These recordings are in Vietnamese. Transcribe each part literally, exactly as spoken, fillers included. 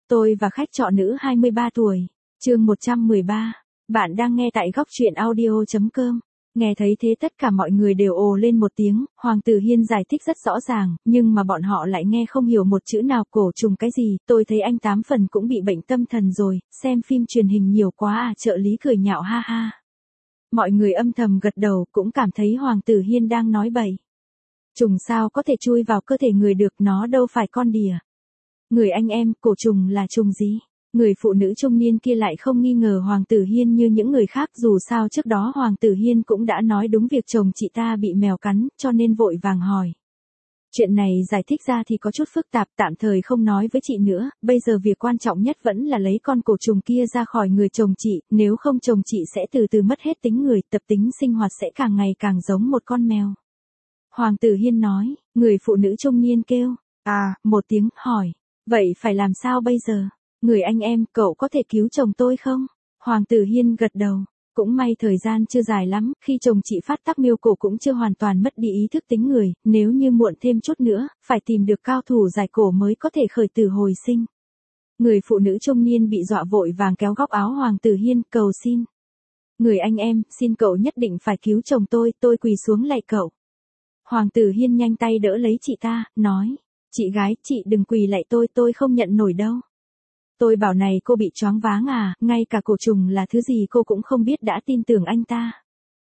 Tôi và khách trọ nữ hai mươi ba tuổi. Chương một trăm mười ba. Bạn đang nghe tại góc truyện audio chấm com. Nghe thấy thế tất cả mọi người đều ồ lên một tiếng, Hoàng Tử Hiên giải thích rất rõ ràng, nhưng mà bọn họ lại nghe không hiểu một chữ nào. Cổ trùng cái gì, tôi thấy anh tám phần cũng bị bệnh tâm thần rồi, xem phim truyền hình nhiều quá à. Trợ lý cười nhạo ha ha. Mọi người âm thầm gật đầu, cũng cảm thấy Hoàng Tử Hiên đang nói bậy. Trùng sao có thể chui vào cơ thể người được, nó đâu phải con đỉa. Người anh em, cổ trùng là trùng gì? Người phụ nữ trung niên kia lại không nghi ngờ Hoàng Tử Hiên như những người khác, dù sao trước đó Hoàng Tử Hiên cũng đã nói đúng việc chồng chị ta bị mèo cắn, cho nên vội vàng hỏi. Chuyện này giải thích ra thì có chút phức tạp, tạm thời không nói với chị nữa, bây giờ việc quan trọng nhất vẫn là lấy con cổ trùng kia ra khỏi người chồng chị, nếu không chồng chị sẽ từ từ mất hết tính người, tập tính sinh hoạt sẽ càng ngày càng giống một con mèo. Hoàng Tử Hiên nói, người phụ nữ trung niên kêu, à, một tiếng, hỏi, vậy phải làm sao bây giờ? Người anh em, cậu có thể cứu chồng tôi không? Hoàng Tử Hiên gật đầu. Cũng may thời gian chưa dài lắm, khi chồng chị phát tắc miêu cổ cũng chưa hoàn toàn mất đi ý thức tính người, nếu như muộn thêm chút nữa, phải tìm được cao thủ giải cổ mới có thể khởi tử hồi sinh. Người phụ nữ trung niên bị dọa vội vàng kéo góc áo Hoàng Tử Hiên, cầu xin. Người anh em, xin cậu nhất định phải cứu chồng tôi, tôi quỳ xuống lạy cậu. Hoàng Tử Hiên nhanh tay đỡ lấy chị ta, nói, chị gái, chị đừng quỳ lạy tôi, tôi không nhận nổi đâu. Tôi bảo này, cô bị choáng váng à, ngay cả cổ trùng là thứ gì cô cũng không biết đã tin tưởng anh ta.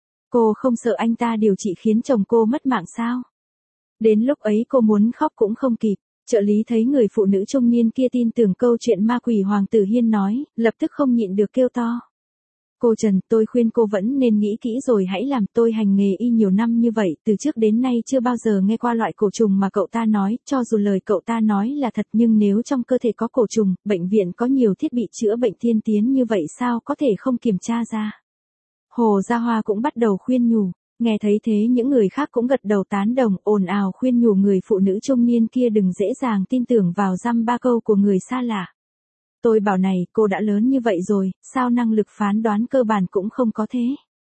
Cô không sợ anh ta điều trị khiến chồng cô mất mạng sao? Đến lúc ấy cô muốn khóc cũng không kịp. Trợ lý thấy người phụ nữ trung niên kia tin tưởng câu chuyện ma quỷ Hoàng Tử Hiên nói, lập tức không nhịn được kêu to. Cô Trần, tôi khuyên cô vẫn nên nghĩ kỹ rồi hãy làm. Tôi hành nghề y nhiều năm như vậy, từ trước đến nay chưa bao giờ nghe qua loại cổ trùng mà cậu ta nói, cho dù lời cậu ta nói là thật nhưng nếu trong cơ thể có cổ trùng, bệnh viện có nhiều thiết bị chữa bệnh tiên tiến như vậy sao có thể không kiểm tra ra. Hồ Gia Hoa cũng bắt đầu khuyên nhủ, nghe thấy thế những người khác cũng gật đầu tán đồng, ồn ào khuyên nhủ người phụ nữ trung niên kia đừng dễ dàng tin tưởng vào dăm ba câu của người xa lạ. Tôi bảo này, cô đã lớn như vậy rồi, sao năng lực phán đoán cơ bản cũng không có thế?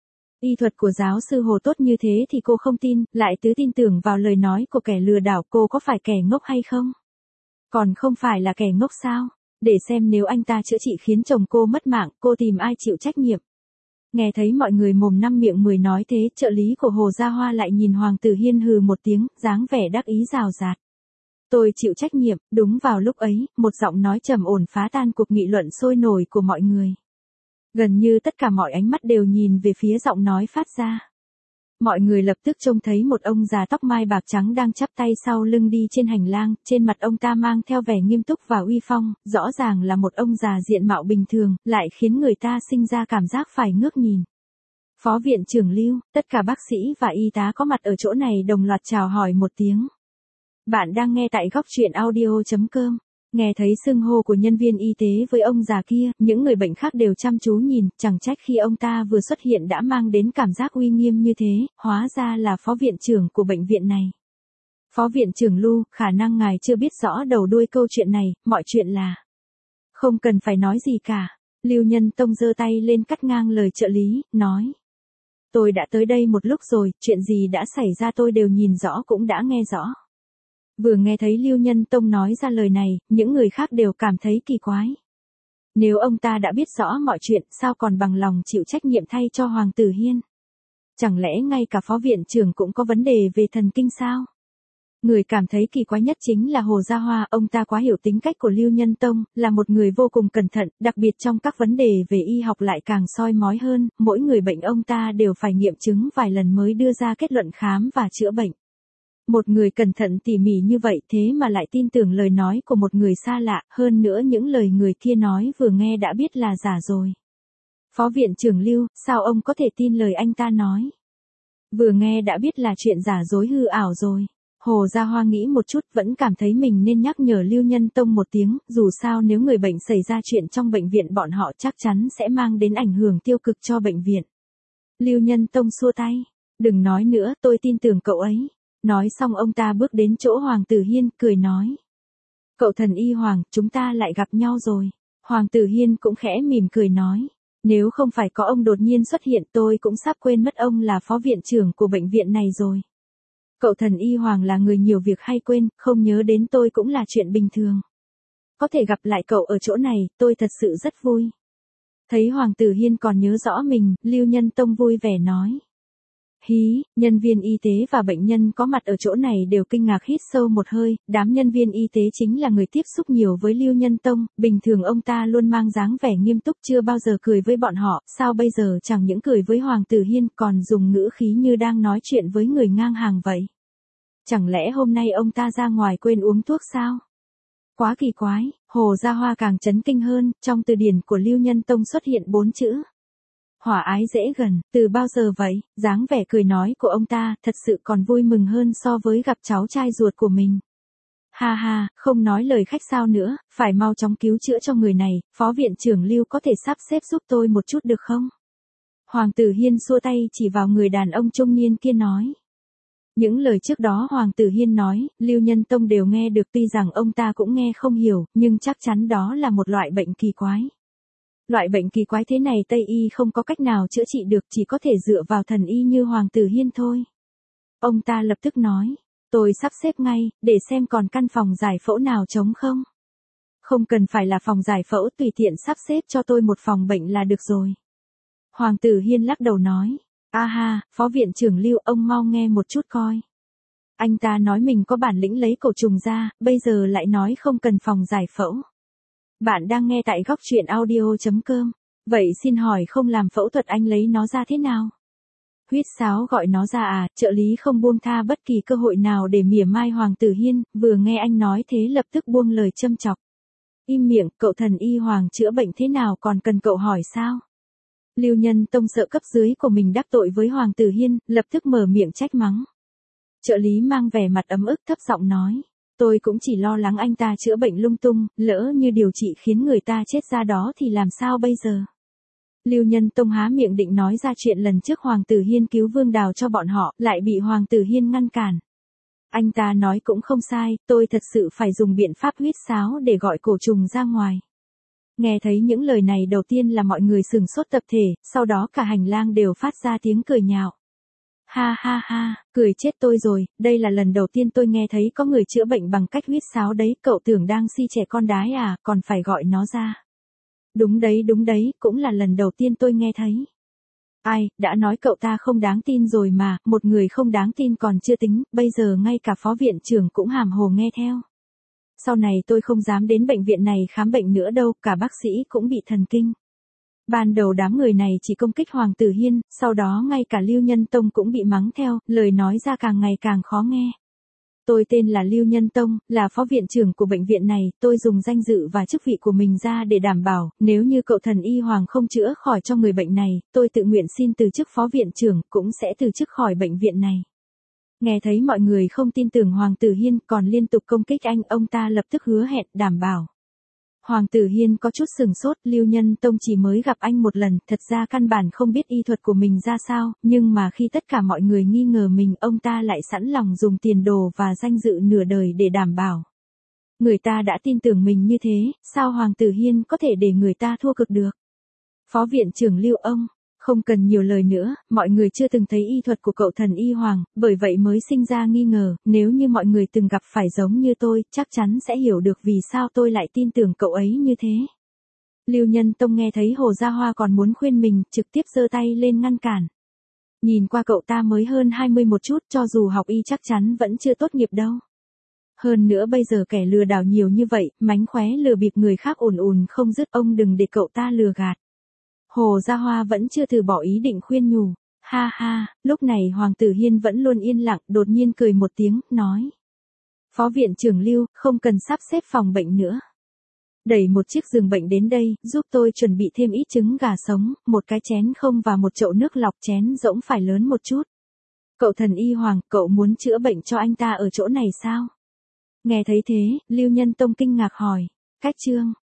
Y thuật của giáo sư Hồ tốt như thế thì cô không tin, lại cứ tin tưởng vào lời nói của kẻ lừa đảo, cô có phải kẻ ngốc hay không? Còn không phải là kẻ ngốc sao? Để xem nếu anh ta chữa trị khiến chồng cô mất mạng, cô tìm ai chịu trách nhiệm? Nghe thấy mọi người mồm năm miệng mười nói thế, trợ lý của Hồ Gia Hoa lại nhìn Hoàng Tử Hiên hừ một tiếng, dáng vẻ đắc ý rào rạt. Tôi chịu trách nhiệm. Đúng vào lúc ấy, một giọng nói trầm ổn phá tan cuộc nghị luận sôi nổi của mọi người. Gần như tất cả mọi ánh mắt đều nhìn về phía giọng nói phát ra. Mọi người lập tức trông thấy một ông già tóc mai bạc trắng đang chắp tay sau lưng đi trên hành lang, trên mặt ông ta mang theo vẻ nghiêm túc và uy phong, rõ ràng là một ông già diện mạo bình thường, lại khiến người ta sinh ra cảm giác phải ngước nhìn. Phó viện trưởng Lưu, tất cả bác sĩ và y tá có mặt ở chỗ này đồng loạt chào hỏi một tiếng. Bạn đang nghe tại góc truyện audio chấm com. Nghe thấy xưng hô của nhân viên y tế với ông già kia, những người bệnh khác đều chăm chú nhìn, chẳng trách khi ông ta vừa xuất hiện đã mang đến cảm giác uy nghiêm như thế, hóa ra là phó viện trưởng của bệnh viện này. Phó viện trưởng Lưu, khả năng ngài chưa biết rõ đầu đuôi câu chuyện này, mọi chuyện là... Không cần phải nói gì cả. Lưu Nhân Tông giơ tay lên cắt ngang lời trợ lý, nói. Tôi đã tới đây một lúc rồi, chuyện gì đã xảy ra tôi đều nhìn rõ cũng đã nghe rõ. Vừa nghe thấy Lưu Nhân Tông nói ra lời này, những người khác đều cảm thấy kỳ quái. Nếu ông ta đã biết rõ mọi chuyện, sao còn bằng lòng chịu trách nhiệm thay cho Hoàng Tử Hiên? Chẳng lẽ ngay cả phó viện trưởng cũng có vấn đề về thần kinh sao? Người cảm thấy kỳ quái nhất chính là Hồ Gia Hoa, ông ta quá hiểu tính cách của Lưu Nhân Tông, là một người vô cùng cẩn thận, đặc biệt trong các vấn đề về y học lại càng soi mói hơn, mỗi người bệnh ông ta đều phải nghiệm chứng vài lần mới đưa ra kết luận khám và chữa bệnh. Một người cẩn thận tỉ mỉ như vậy thế mà lại tin tưởng lời nói của một người xa lạ, hơn nữa những lời người kia nói vừa nghe đã biết là giả rồi. Phó viện trưởng Lưu, sao ông có thể tin lời anh ta nói? Vừa nghe đã biết là chuyện giả dối hư ảo rồi. Hồ Gia Hoa nghĩ một chút vẫn cảm thấy mình nên nhắc nhở Lưu Nhân Tông một tiếng, dù sao nếu người bệnh xảy ra chuyện trong bệnh viện bọn họ chắc chắn sẽ mang đến ảnh hưởng tiêu cực cho bệnh viện. Lưu Nhân Tông xua tay, đừng nói nữa, tôi tin tưởng cậu ấy. Nói xong ông ta bước đến chỗ Hoàng Tử Hiên, cười nói. Cậu thần y Hoàng, chúng ta lại gặp nhau rồi. Hoàng Tử Hiên cũng khẽ mỉm cười nói. Nếu không phải có ông đột nhiên xuất hiện tôi cũng sắp quên mất ông là phó viện trưởng của bệnh viện này rồi. Cậu thần y Hoàng là người nhiều việc hay quên, không nhớ đến tôi cũng là chuyện bình thường. có thể gặp lại cậu ở chỗ này, tôi thật sự rất vui. Thấy Hoàng Tử Hiên còn nhớ rõ mình, Lưu Nhân Tông vui vẻ nói. Hí, nhân viên y tế và bệnh nhân có mặt ở chỗ này đều kinh ngạc hít sâu một hơi, đám nhân viên y tế chính là người tiếp xúc nhiều với Lưu Nhân Tông, bình thường ông ta luôn mang dáng vẻ nghiêm túc chưa bao giờ cười với bọn họ, sao bây giờ chẳng những cười với Hoàng Tử Hiên còn dùng ngữ khí như đang nói chuyện với người ngang hàng vậy. Chẳng lẽ hôm nay ông ta ra ngoài quên uống thuốc sao? Quá kỳ quái, Hồ Gia Hoa càng chấn kinh hơn, trong từ điển của Lưu Nhân Tông xuất hiện bốn chữ. Hòa ái dễ gần, từ bao giờ vậy, dáng vẻ cười nói của ông ta thật sự còn vui mừng hơn so với gặp cháu trai ruột của mình. Ha ha, không nói lời khách sáo nữa, phải mau chóng cứu chữa cho người này, Phó Viện trưởng Lưu có thể sắp xếp giúp tôi một chút được không? Hoàng Tử Hiên xua tay chỉ vào người đàn ông trung niên kia nói. Những lời trước đó Hoàng Tử Hiên nói, Lưu Nhân Tông đều nghe được tuy rằng ông ta cũng nghe không hiểu, nhưng chắc chắn đó là một loại bệnh kỳ quái. Loại bệnh kỳ quái thế này Tây Y không có cách nào chữa trị được, chỉ có thể dựa vào thần y như Hoàng Tử Hiên thôi. Ông ta lập tức nói, tôi sắp xếp ngay, để xem còn căn phòng giải phẫu nào trống không. Không cần phải là phòng giải phẫu, tùy tiện sắp xếp cho tôi một phòng bệnh là được rồi. Hoàng Tử Hiên lắc đầu nói, a ha, Phó Viện trưởng Lưu, ông mau nghe một chút coi. Anh ta nói mình có bản lĩnh lấy cổ trùng ra, bây giờ lại nói không cần phòng giải phẫu. Bạn đang nghe tại góc truyện audio chấm com. Vậy xin hỏi không làm phẫu thuật anh lấy nó ra thế nào? Huyết sáo gọi nó ra à? Trợ lý không buông tha bất kỳ cơ hội nào để mỉa mai Hoàng Tử Hiên, vừa nghe anh nói thế lập tức buông lời châm chọc. Im miệng, cậu thần y Hoàng chữa bệnh thế nào còn cần cậu hỏi sao? Lưu Nhân Tông sợ cấp dưới của mình đắc tội với Hoàng Tử Hiên, lập tức mở miệng trách mắng. Trợ lý mang vẻ mặt ấm ức thấp giọng nói. Tôi cũng chỉ lo lắng anh ta chữa bệnh lung tung, lỡ như điều trị khiến người ta chết ra đó thì làm sao bây giờ? Lưu Nhân Tông há miệng định nói ra chuyện lần trước Hoàng Tử Hiên cứu Vương Đào cho bọn họ, lại bị Hoàng Tử Hiên ngăn cản. Anh ta nói cũng không sai, tôi thật sự phải dùng biện pháp huyết sáo để gọi cổ trùng ra ngoài. Nghe thấy những lời này đầu tiên là mọi người sửng sốt tập thể, sau đó cả hành lang đều phát ra tiếng cười nhạo. Ha ha ha, cười chết tôi rồi, đây là lần đầu tiên tôi nghe thấy có người chữa bệnh bằng cách huyết sáo đấy, cậu tưởng đang si trẻ con đái à, còn phải gọi nó ra. Đúng đấy đúng đấy, cũng là lần đầu tiên tôi nghe thấy. Ai, đã nói cậu ta không đáng tin rồi mà, một người không đáng tin còn chưa tính, bây giờ ngay cả Phó Viện trưởng cũng hàm hồ nghe theo. Sau này tôi không dám đến bệnh viện này khám bệnh nữa đâu, cả bác sĩ cũng bị thần kinh. Ban đầu đám người này chỉ công kích Hoàng Tử Hiên, sau đó ngay cả Lưu Nhân Tông cũng bị mắng theo, lời nói ra càng ngày càng khó nghe. Tôi tên là Lưu Nhân Tông, là phó viện trưởng của bệnh viện này, tôi dùng danh dự và chức vị của mình ra để đảm bảo, nếu như cậu thần y Hoàng không chữa khỏi cho người bệnh này, tôi tự nguyện xin từ chức phó viện trưởng, cũng sẽ từ chức khỏi bệnh viện này. Nghe thấy mọi người không tin tưởng Hoàng Tử Hiên còn liên tục công kích anh, ông ta lập tức hứa hẹn đảm bảo. Hoàng Tử Hiên có chút sừng sốt, Lưu Nhân Tông chỉ mới gặp anh một lần, thật ra căn bản không biết y thuật của mình ra sao, nhưng mà khi tất cả mọi người nghi ngờ mình, ông ta lại sẵn lòng dùng tiền đồ và danh dự nửa đời để đảm bảo. Người ta đã tin tưởng mình như thế, sao Hoàng Tử Hiên có thể để người ta thua cực được? Phó viện trưởng Lưu ông, không cần nhiều lời nữa, mọi người chưa từng thấy y thuật của cậu thần y Hoàng, bởi vậy mới sinh ra nghi ngờ, nếu như mọi người từng gặp phải giống như tôi, chắc chắn sẽ hiểu được vì sao tôi lại tin tưởng cậu ấy như thế. Lưu Nhân Tông nghe thấy Hồ Gia Hoa còn muốn khuyên mình, trực tiếp giơ tay lên ngăn cản. Nhìn qua cậu ta mới hơn hai mươi một chút, cho dù học y chắc chắn vẫn chưa tốt nghiệp đâu. Hơn nữa bây giờ kẻ lừa đảo nhiều như vậy, mánh khóe lừa bịp người khác ồn ồn không dứt, ông đừng để cậu ta lừa gạt. Hồ Gia Hoa vẫn chưa từ bỏ ý định khuyên nhủ. Ha ha, lúc này Hoàng Tử Hiên vẫn luôn yên lặng, đột nhiên cười một tiếng, nói. Phó viện trưởng Lưu, không cần sắp xếp phòng bệnh nữa. Đẩy một chiếc giường bệnh đến đây, giúp tôi chuẩn bị thêm ít trứng gà sống, một cái chén không và một chậu nước lọc, chén rỗng phải lớn một chút. Cậu thần y Hoàng, cậu muốn chữa bệnh cho anh ta ở chỗ này sao? Nghe thấy thế, Lưu Nhân Tông kinh ngạc hỏi. Cách chương.